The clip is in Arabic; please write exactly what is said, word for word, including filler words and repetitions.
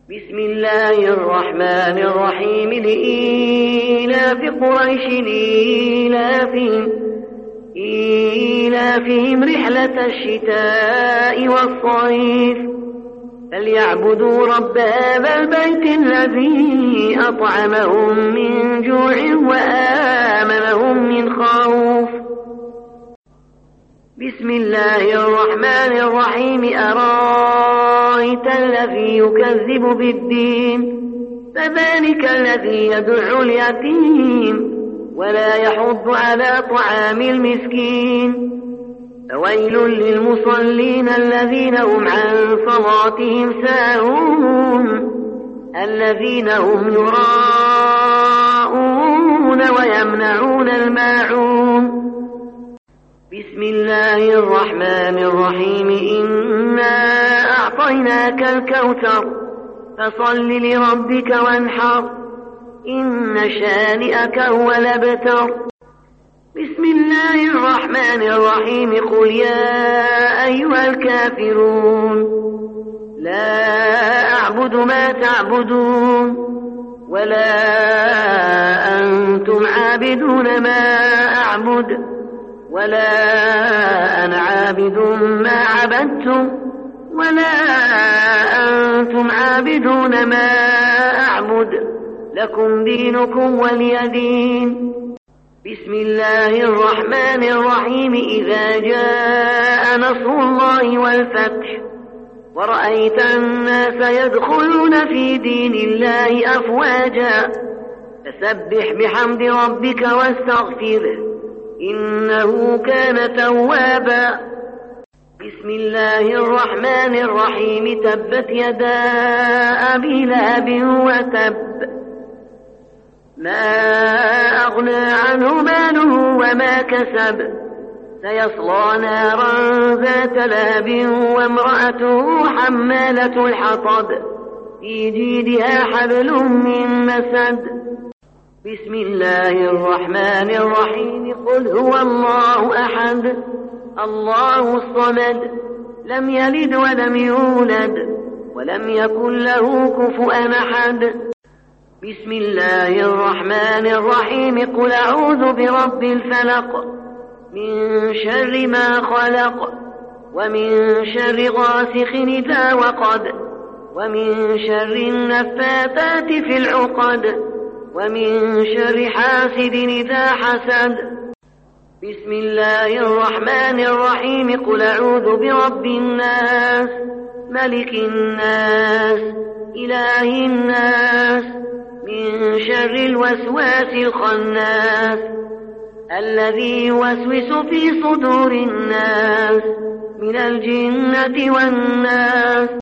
بسم الله الرحمن الرحيم لإيلاف قريش إيلافهم إيلافهم رحلة الشتاء والصيف فليعبدوا رب هذا البيت الذي أطعمهم من جوع وآمنهم من خوف. بسم الله الرحمن الرحيم أرايت الذي يكذب بالدين فذلك الذي يدع اليتيم ولا يحض على طعام المسكين. فويل للمصلين الذين هم عن صلاتهم ساهون الذين هم يراءون ويمنعون الماعون. بسم الله الرحمن الرحيم إنا أعطيناك الكوثر فصل لربك وانحر إن شانئك هو الأبتر. بسم الله الرحمن الرحيم قل يا أيها الكافرون لا أعبد ما تعبدون ولا أنتم عابدون ما أعبد ولا أنا عابد ما عبدتم ولا أنتم عابدون ما أعبد لكم دينكم ولي دين. بسم الله الرحمن الرحيم إذا جاء نصر الله والفتح ورأيت الناس يدخلون في دين الله أفواجا فسبح بحمد ربك واستغفره إنه كان توابا. بسم الله الرحمن الرحيم تبت يدا أبي لهب وتب ما أغنى عنه ماله وما كسب سيصلى نارا ذات لهب وامرأته حمالة الحطب في جيدها حبل من مسد. بسم الله الرحمن الرحيم قل هو الله أحد الله الصمد لم يلد ولم يولد ولم يكن له كفؤا أحد. بسم الله الرحمن الرحيم قل أعوذ برب الفلق من شر ما خلق ومن شر غاسق إذا وقد ومن شر النفاثات في العقد ومن شر حاسد إذا حسد. بسم الله الرحمن الرحيم قل أعوذ برب الناس ملك الناس إله الناس من شر الوسواس الخناس الذي يوسوس في صدور الناس من الجنة والناس.